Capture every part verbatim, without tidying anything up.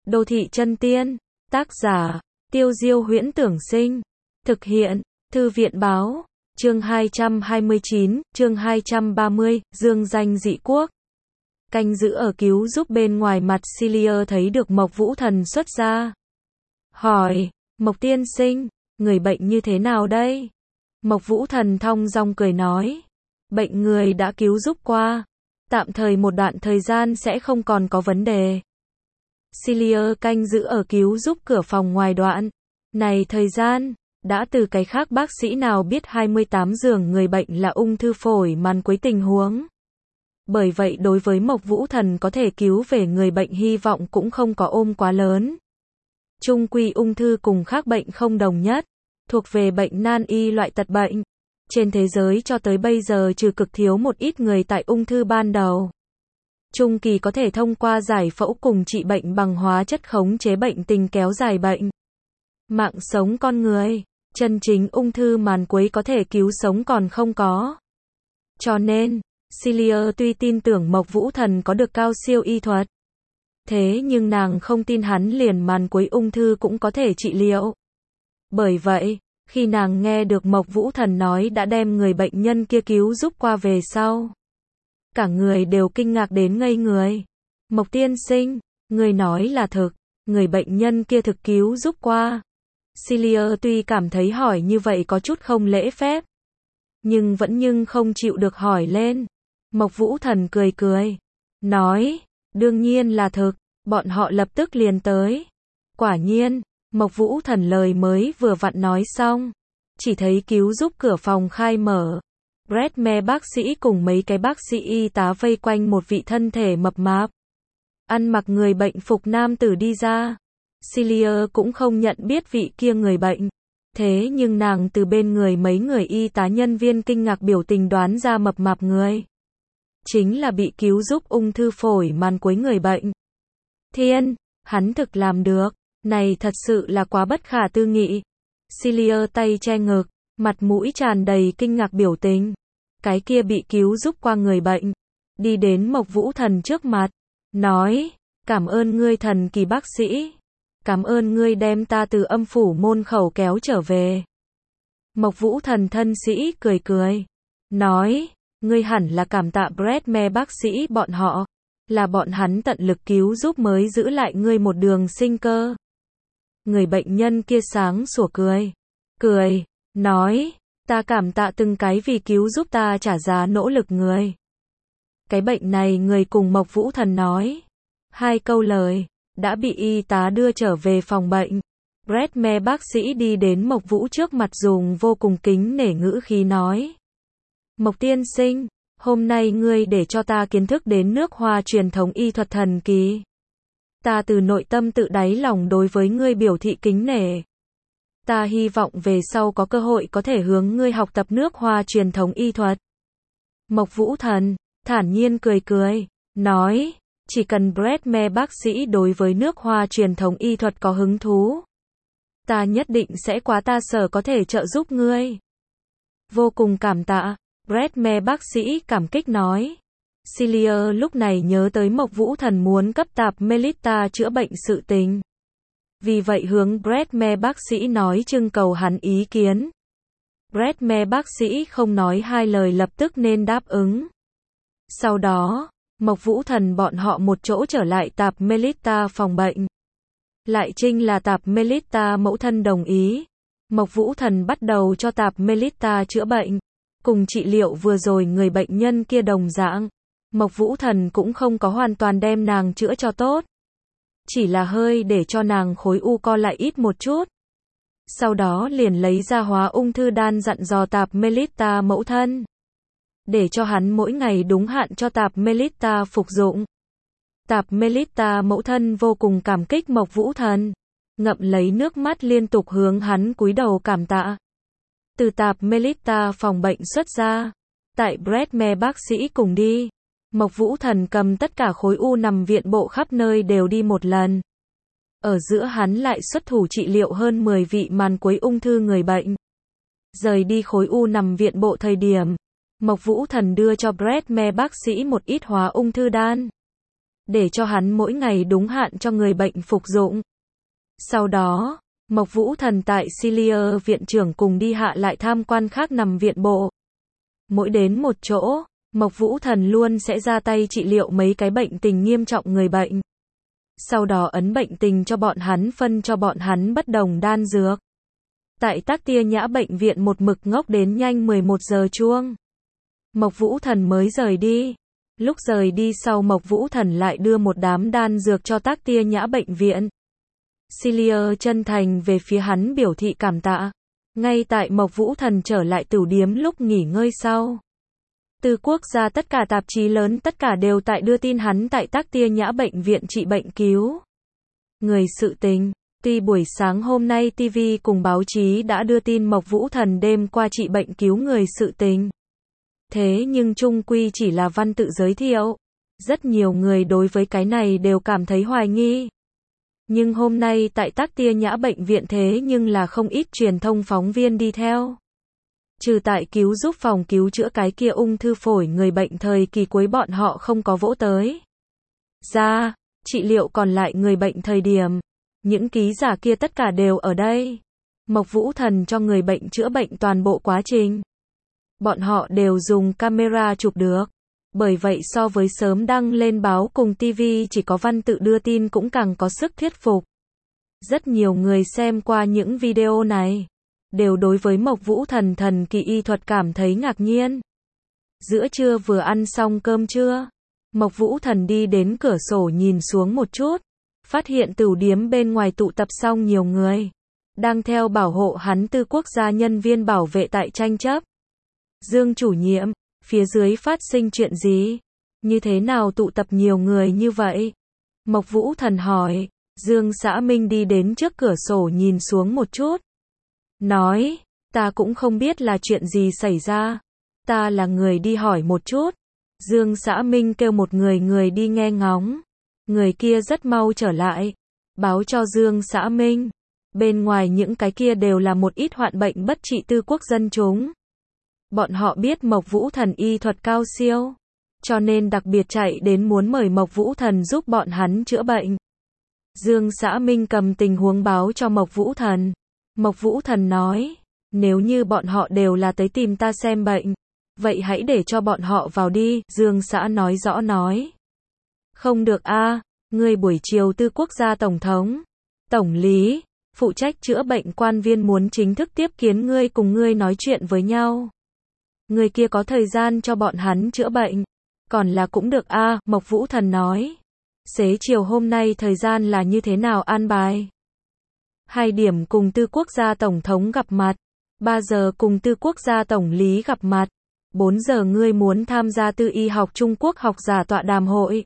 Đô thị chân tiên, tác giả, Tiêu Diêu Huyễn Tưởng Sinh, thực hiện, Thư viện Báo, chương hai trăm hai mươi chín, chương hai trăm ba mươi, dương danh dị quốc. Canh giữ ở cứu giúp bên ngoài mặt Cilia thấy được Mộc Vũ Thần xuất ra. Hỏi, Mộc tiên sinh, người bệnh như thế nào đây? Mộc Vũ Thần thong dong cười nói, bệnh người đã cứu giúp qua, tạm thời một đoạn thời gian sẽ không còn có vấn đề. Cilia canh giữ ở cứu giúp cửa phòng ngoài đoạn. Này thời gian, đã từ cái khác bác sĩ nào biết hai mươi tám giường người bệnh là ung thư phổi màn quấy tình huống. Bởi vậy đối với Mộc Vũ Thần có thể cứu về người bệnh hy vọng cũng không có ôm quá lớn. Chung quy ung thư cùng khác bệnh không đồng nhất, thuộc về bệnh nan y loại tật bệnh. Trên thế giới cho tới bây giờ trừ cực thiếu một ít người tại ung thư ban đầu. Trung kỳ có thể thông qua giải phẫu cùng trị bệnh bằng hóa chất khống chế bệnh tình kéo dài bệnh. Mạng sống con người, chân chính ung thư màn quấy có thể cứu sống còn không có. Cho nên, Cilia tuy tin tưởng Mộc Vũ Thần có được cao siêu y thuật. Thế nhưng nàng không tin hắn liền màn quấy ung thư cũng có thể trị liệu. Bởi vậy, khi nàng nghe được Mộc Vũ Thần nói đã đem người bệnh nhân kia cứu giúp qua về sau, cả người đều kinh ngạc đến ngây người. Mộc tiên sinh, người nói là thực, người bệnh nhân kia thực cứu giúp qua. Cilia tuy cảm thấy hỏi như vậy có chút không lễ phép, nhưng vẫn nhưng không chịu được hỏi lên. Mộc Vũ Thần cười cười, nói, đương nhiên là thực, bọn họ lập tức liền tới. Quả nhiên, Mộc Vũ Thần lời mới vừa vặn nói xong, chỉ thấy cứu giúp cửa phòng khai mở. Bradme bác sĩ cùng mấy cái bác sĩ y tá vây quanh một vị thân thể mập mạp, ăn mặc người bệnh phục nam tử đi ra. Cilia cũng không nhận biết vị kia người bệnh. Thế nhưng nàng từ bên người mấy người y tá nhân viên kinh ngạc biểu tình đoán ra mập mạp người chính là bị cứu giúp ung thư phổi màn quấy người bệnh. Thiên, hắn thực làm được, này thật sự là quá bất khả tư nghị. Cilia tay che ngực, mặt mũi tràn đầy kinh ngạc biểu tình. Cái kia bị cứu giúp qua người bệnh, đi đến Mộc Vũ Thần trước mặt, nói, cảm ơn ngươi thần kỳ bác sĩ, cảm ơn ngươi đem ta từ âm phủ môn khẩu kéo trở về. Mộc Vũ Thần thân sĩ cười cười, nói, ngươi hẳn là cảm tạ Bradme bác sĩ bọn họ, là bọn hắn tận lực cứu giúp mới giữ lại ngươi một đường sinh cơ. Người bệnh nhân kia sáng sủa cười, cười, nói, ta cảm tạ từng cái vì cứu giúp ta trả giá nỗ lực người. Cái bệnh này người cùng Mộc Vũ Thần nói. Hai câu lời, đã bị y tá đưa trở về phòng bệnh. Bradme bác sĩ đi đến Mộc Vũ trước mặt dùng vô cùng kính nể ngữ khí nói. Mộc tiên sinh, hôm nay ngươi để cho ta kiến thức đến nước Hoa truyền thống y thuật thần kỳ. Ta từ nội tâm tự đáy lòng đối với ngươi biểu thị kính nể. Ta hy vọng về sau có cơ hội có thể hướng ngươi học tập nước Hoa truyền thống y thuật. Mộc Vũ Thần, thản nhiên cười cười, nói, chỉ cần Bradme bác sĩ đối với nước Hoa truyền thống y thuật có hứng thú, ta nhất định sẽ quá ta sở có thể trợ giúp ngươi. Vô cùng cảm tạ, Bradme bác sĩ cảm kích nói. Cilia lúc này nhớ tới Mộc Vũ Thần muốn cấp tạp Melita chữa bệnh sự tình. Vì vậy hướng Bradme bác sĩ nói trưng cầu hắn ý kiến. Bradme bác sĩ không nói hai lời lập tức nên đáp ứng. Sau đó, Mộc Vũ Thần bọn họ một chỗ trở lại tạp Melita phòng bệnh. Lại trinh là tạp Melita mẫu thân đồng ý. Mộc Vũ Thần bắt đầu cho tạp Melita chữa bệnh. Cùng trị liệu vừa rồi người bệnh nhân kia đồng dạng. Mộc Vũ Thần cũng không có hoàn toàn đem nàng chữa cho tốt. Chỉ là hơi để cho nàng khối u co lại ít một chút. Sau đó liền lấy ra hóa ung thư đan dặn dò tạp Melita mẫu thân. Để cho hắn mỗi ngày đúng hạn cho tạp Melita phục dụng. Tạp Melita mẫu thân vô cùng cảm kích Mộc Vũ Thần. Ngậm lấy nước mắt liên tục hướng hắn cúi đầu cảm tạ. Từ tạp Melita phòng bệnh xuất ra. Tại Bradme bác sĩ cùng đi. Mộc Vũ Thần cầm tất cả khối u nằm viện bộ khắp nơi đều đi một lần. Ở giữa hắn lại xuất thủ trị liệu hơn mười vị màn quấy ung thư người bệnh. Rời đi khối u nằm viện bộ thời điểm, Mộc Vũ Thần đưa cho Bradme bác sĩ một ít hóa ung thư đan. để cho hắn mỗi ngày đúng hạn cho người bệnh phục dụng. Sau đó, Mộc Vũ Thần tại Silier viện trưởng cùng đi hạ lại tham quan khác nằm viện bộ. Mỗi đến một chỗ, Mộc Vũ Thần luôn sẽ ra tay trị liệu mấy cái bệnh tình nghiêm trọng người bệnh. Sau đó ấn bệnh tình cho bọn hắn, phân cho bọn hắn bất đồng đan dược. Tại Tác Tia Nhã bệnh viện một mực ngốc đến nhanh mười một giờ chuông. Mộc Vũ Thần mới rời đi. Lúc rời đi sau Mộc Vũ Thần lại đưa một đám đan dược cho Tác Tia Nhã bệnh viện. Silier chân thành về phía hắn biểu thị cảm tạ. Ngay tại Mộc Vũ Thần trở lại tửu điếm lúc nghỉ ngơi sau. Từ quốc gia tất cả tạp chí lớn tất cả đều tại đưa tin hắn tại Tác Tia Nhã bệnh viện trị bệnh cứu người sự tình. Tuy buổi sáng hôm nay ti vi cùng báo chí đã đưa tin Mộc Vũ Thần đêm qua trị bệnh cứu người sự tình. Thế nhưng chung quy chỉ là văn tự giới thiệu. Rất nhiều người đối với cái này đều cảm thấy hoài nghi. Nhưng hôm nay tại Tác Tia Nhã bệnh viện thế nhưng là không ít truyền thông phóng viên đi theo. Trừ tại cứu giúp phòng cứu chữa cái kia ung thư phổi người bệnh thời kỳ cuối bọn họ không có vỗ tới. Ra, trị liệu còn lại người bệnh thời điểm. Những ký giả kia tất cả đều ở đây. Mộc Vũ Thần cho người bệnh chữa bệnh toàn bộ quá trình. Bọn họ đều dùng camera chụp được. Bởi vậy so với sớm đăng lên báo cùng ti vi chỉ có văn tự đưa tin cũng càng có sức thuyết phục. Rất nhiều người xem qua những video này, đều đối với Mộc Vũ Thần thần kỳ y thuật cảm thấy ngạc nhiên. Giữa trưa vừa ăn xong cơm trưa, Mộc Vũ Thần đi đến cửa sổ nhìn xuống một chút, phát hiện tửu điếm bên ngoài tụ tập xong nhiều người, đang theo bảo hộ hắn Tư quốc gia nhân viên bảo vệ tại tranh chấp. Dương chủ nhiệm, phía dưới phát sinh chuyện gì? Như thế nào tụ tập nhiều người như vậy? Mộc Vũ Thần hỏi. Dương Xã Minh đi đến trước cửa sổ nhìn xuống một chút. Nói, ta cũng không biết là chuyện gì xảy ra. Ta là người đi hỏi một chút. Dương Xã Minh kêu một người người đi nghe ngóng. Người kia rất mau trở lại. Báo cho Dương Xã Minh. Bên ngoài những cái kia đều là một ít hoạn bệnh bất trị tư quốc dân chúng. Bọn họ biết Mộc Vũ Thần y thuật cao siêu. Cho nên đặc biệt chạy đến muốn mời Mộc Vũ Thần giúp bọn hắn chữa bệnh. Dương Xã Minh cầm tình huống báo cho Mộc Vũ Thần. Mộc Vũ Thần nói, nếu như bọn họ đều là tới tìm ta xem bệnh, vậy hãy để cho bọn họ vào đi, Dương Xã nói rõ nói. Không được a, ngươi buổi chiều Tư quốc gia tổng thống, tổng lý, phụ trách chữa bệnh quan viên muốn chính thức tiếp kiến ngươi cùng ngươi nói chuyện với nhau. Người kia có thời gian cho bọn hắn chữa bệnh, còn là cũng được a, Mộc Vũ Thần nói. Xế chiều hôm nay thời gian là như thế nào an bài? Hai điểm cùng Tư quốc gia tổng thống gặp mặt, ba giờ cùng Tư quốc gia tổng lý gặp mặt, bốn giờ ngươi muốn tham gia Tư y học Trung Quốc học giả tọa đàm hội.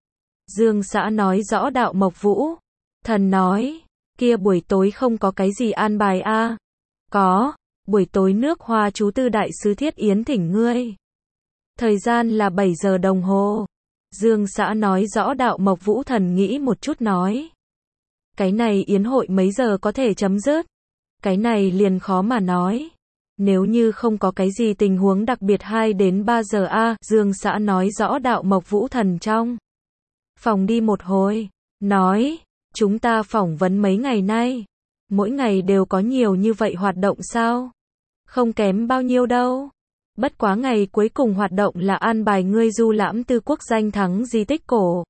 Dương Xã nói rõ đạo Mộc Vũ Thần nói, kia buổi tối không có cái gì an bài a? Có, buổi tối nước Hoa chú Tư đại sứ Thiết Yến thỉnh ngươi. Thời gian là bảy giờ đồng hồ. Dương Xã nói rõ đạo Mộc Vũ Thần nghĩ một chút nói. Cái này yến hội mấy giờ có thể chấm dứt? Cái này liền khó mà nói. Nếu như không có cái gì tình huống đặc biệt hai đến ba giờ a, Dương Xã nói rõ đạo Mộc Vũ Thần trong phòng đi một hồi, nói, chúng ta phỏng vấn mấy ngày nay, mỗi ngày đều có nhiều như vậy hoạt động sao? Không kém bao nhiêu đâu. Bất quá ngày cuối cùng hoạt động là an bài ngươi du lãm Tư quốc danh thắng di tích cổ.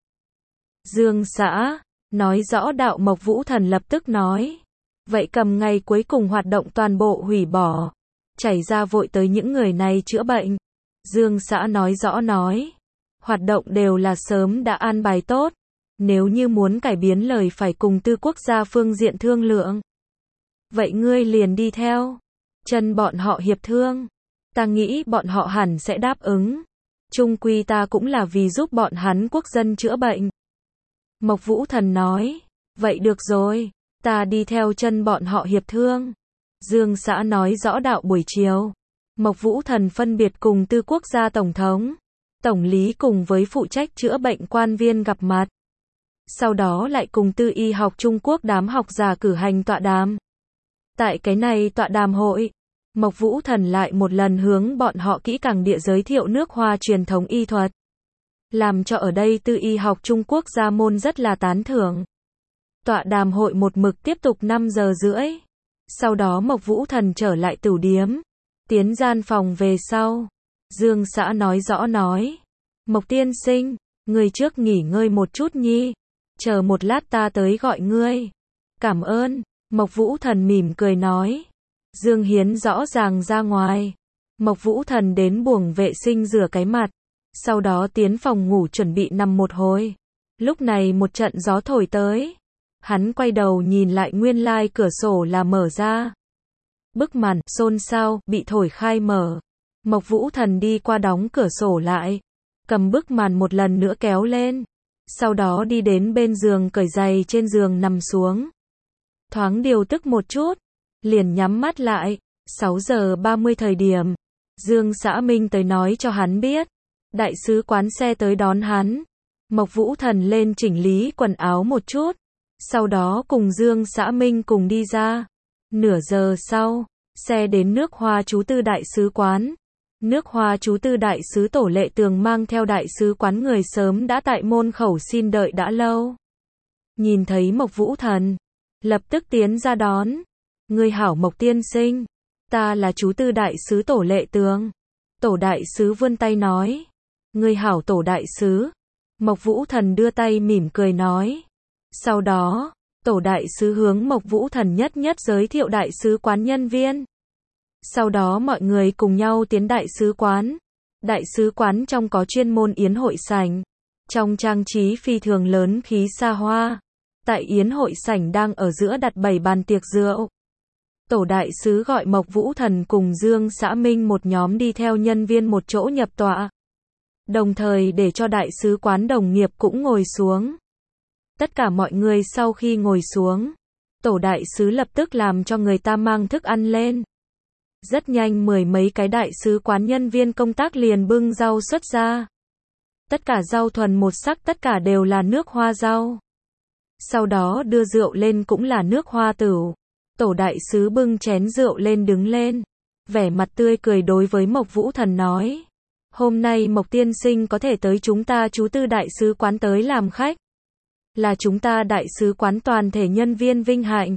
Dương Xã nói rõ đạo Mộc Vũ Thần lập tức nói. Vậy cầm ngày cuối cùng hoạt động toàn bộ hủy bỏ. Chảy ra vội tới những người này chữa bệnh. Dương Xã nói rõ nói. Hoạt động đều là sớm đã an bài tốt. Nếu như muốn cải biến lời phải cùng Tư quốc gia phương diện thương lượng. Vậy ngươi liền đi theo chân bọn họ hiệp thương. Ta nghĩ bọn họ hẳn sẽ đáp ứng. Chung quy ta cũng là vì giúp bọn hắn quốc dân chữa bệnh. Mộc Vũ Thần nói. Vậy được rồi, ta đi theo chân bọn họ hiệp thương. Dương Xã nói rõ đạo buổi chiều. Mộc Vũ Thần phân biệt cùng Tư quốc gia tổng thống, tổng lý cùng với phụ trách chữa bệnh quan viên gặp mặt. Sau đó lại cùng Tư y học Trung Quốc đám học giả cử hành tọa đàm. Tại cái này tọa đàm hội, Mộc Vũ Thần lại một lần hướng bọn họ kỹ càng địa giới thiệu nước Hoa truyền thống y thuật. làm cho ở đây tư y học Trung Quốc gia môn rất là tán thưởng. Tọa đàm hội một mực tiếp tục năm giờ rưỡi. Sau đó Mộc Vũ Thần trở lại tửu điếm, tiến gian phòng về sau. Dương Xã nói rõ nói, Mộc tiên sinh, người trước nghỉ ngơi một chút nhi, chờ một lát ta tới gọi ngươi. Cảm ơn, Mộc Vũ Thần mỉm cười nói. Dương Hiến rõ ràng ra ngoài. Mộc Vũ Thần đến buồng vệ sinh rửa cái mặt, sau đó tiến phòng ngủ chuẩn bị nằm một hồi. Lúc này một trận gió thổi tới. Hắn quay đầu nhìn lại nguyên lai cửa sổ là mở ra. Bức màn, xôn xao, bị thổi khai mở. Mộc Vũ Thần đi qua đóng cửa sổ lại. Cầm bức màn một lần nữa kéo lên. Sau đó đi đến bên giường cởi giày trên giường nằm xuống. Thoáng điều tức một chút. Liền nhắm mắt lại. sáu giờ ba mươi thời điểm. Dương Xã Minh tới nói cho hắn biết. Đại sứ quán xe tới đón hắn. Mộc Vũ Thần lên chỉnh lý quần áo một chút. Sau đó cùng Dương Xã Minh cùng đi ra. Nửa giờ sau, xe đến nước Hoa chú tư đại sứ quán. Nước Hoa chú tư đại sứ Tổ Lệ Tường mang theo đại sứ quán người sớm đã tại môn khẩu xin đợi đã lâu. Nhìn thấy Mộc Vũ Thần, lập tức tiến ra đón. Người hảo Mộc tiên sinh, ta là chú tư đại sứ Tổ Lệ Tường. Tổ đại sứ vươn tay nói. Người hảo Tổ đại sứ. Mộc Vũ Thần đưa tay mỉm cười nói. Sau đó, Tổ đại sứ hướng Mộc Vũ Thần nhất nhất giới thiệu đại sứ quán nhân viên. Sau đó mọi người cùng nhau tiến đại sứ quán. Đại sứ quán trong có chuyên môn yến hội sảnh. Trong trang trí phi thường lớn khí xa hoa. Tại yến hội sảnh đang ở giữa đặt bảy bàn tiệc rượu. Tổ đại sứ gọi Mộc Vũ Thần cùng Dương Xã Minh một nhóm đi theo nhân viên một chỗ nhập tọa. Đồng thời để cho đại sứ quán đồng nghiệp cũng ngồi xuống. Tất cả mọi người sau khi ngồi xuống, Tổ đại sứ lập tức làm cho người ta mang thức ăn lên. Rất nhanh mười mấy cái đại sứ quán nhân viên công tác liền bưng rau xuất ra. Tất cả rau thuần một sắc, tất cả đều là nước hoa rau. Sau đó đưa rượu lên cũng là nước hoa tửu. Tổ đại sứ bưng chén rượu lên đứng lên, vẻ mặt tươi cười đối với Mộc Vũ Thần nói. Hôm nay Mộc tiên sinh có thể tới chúng ta chú tư đại sứ quán tới làm khách. Là chúng ta đại sứ quán toàn thể nhân viên vinh hạnh.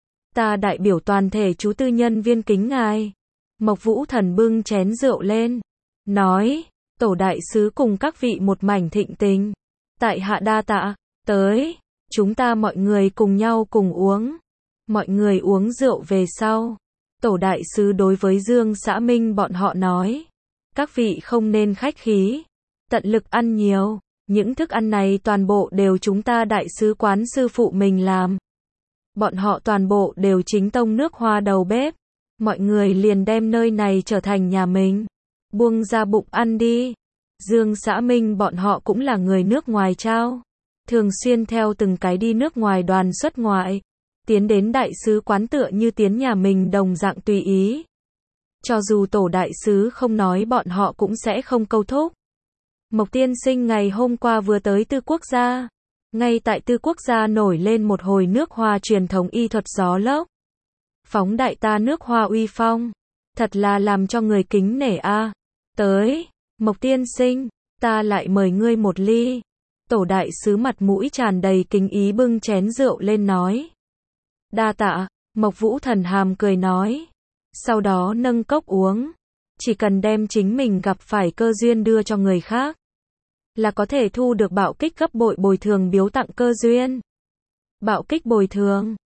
Ta đại biểu toàn thể chú tư nhân viên kính ngài. Mộc Vũ Thần bưng chén rượu lên, nói, Tổ đại sứ cùng các vị một mảnh thịnh tình. Tại hạ đa tạ, tới, chúng ta mọi người cùng nhau cùng uống. Mọi người uống rượu về sau. Tổ đại sứ đối với Dương Xã Minh bọn họ nói. Các vị không nên khách khí. Tận lực ăn nhiều. Những thức ăn này toàn bộ đều chúng ta đại sứ quán sư phụ mình làm. Bọn họ toàn bộ đều chính tông nước Hoa đầu bếp. Mọi người liền đem nơi này trở thành nhà mình. Buông ra bụng ăn đi. Dương Xã Minh bọn họ cũng là người nước ngoài trao. Thường xuyên theo từng cái đi nước ngoài đoàn xuất ngoại. Tiến đến đại sứ quán tựa như tiến nhà mình đồng dạng tùy ý. Cho dù Tổ đại sứ không nói bọn họ cũng sẽ không câu thúc. Mộc tiên sinh ngày hôm qua vừa tới Tư Quốc gia. Ngay tại Tư Quốc gia nổi lên một hồi nước Hoa truyền thống y thuật gió lốc. Phóng đại ta nước Hoa uy phong. Thật là làm cho người kính nể a. À. Tới, Mộc tiên sinh, ta lại mời ngươi một ly. Tổ đại sứ mặt mũi tràn đầy kính ý bưng chén rượu lên nói. Đa tạ, Mộc Vũ Thần hàm cười nói. Sau đó nâng cốc uống. Chỉ cần đem chính mình gặp phải cơ duyên đưa cho người khác, là có thể thu được bạo kích gấp bội bồi thường biếu tặng cơ duyên. Bạo kích bồi thường.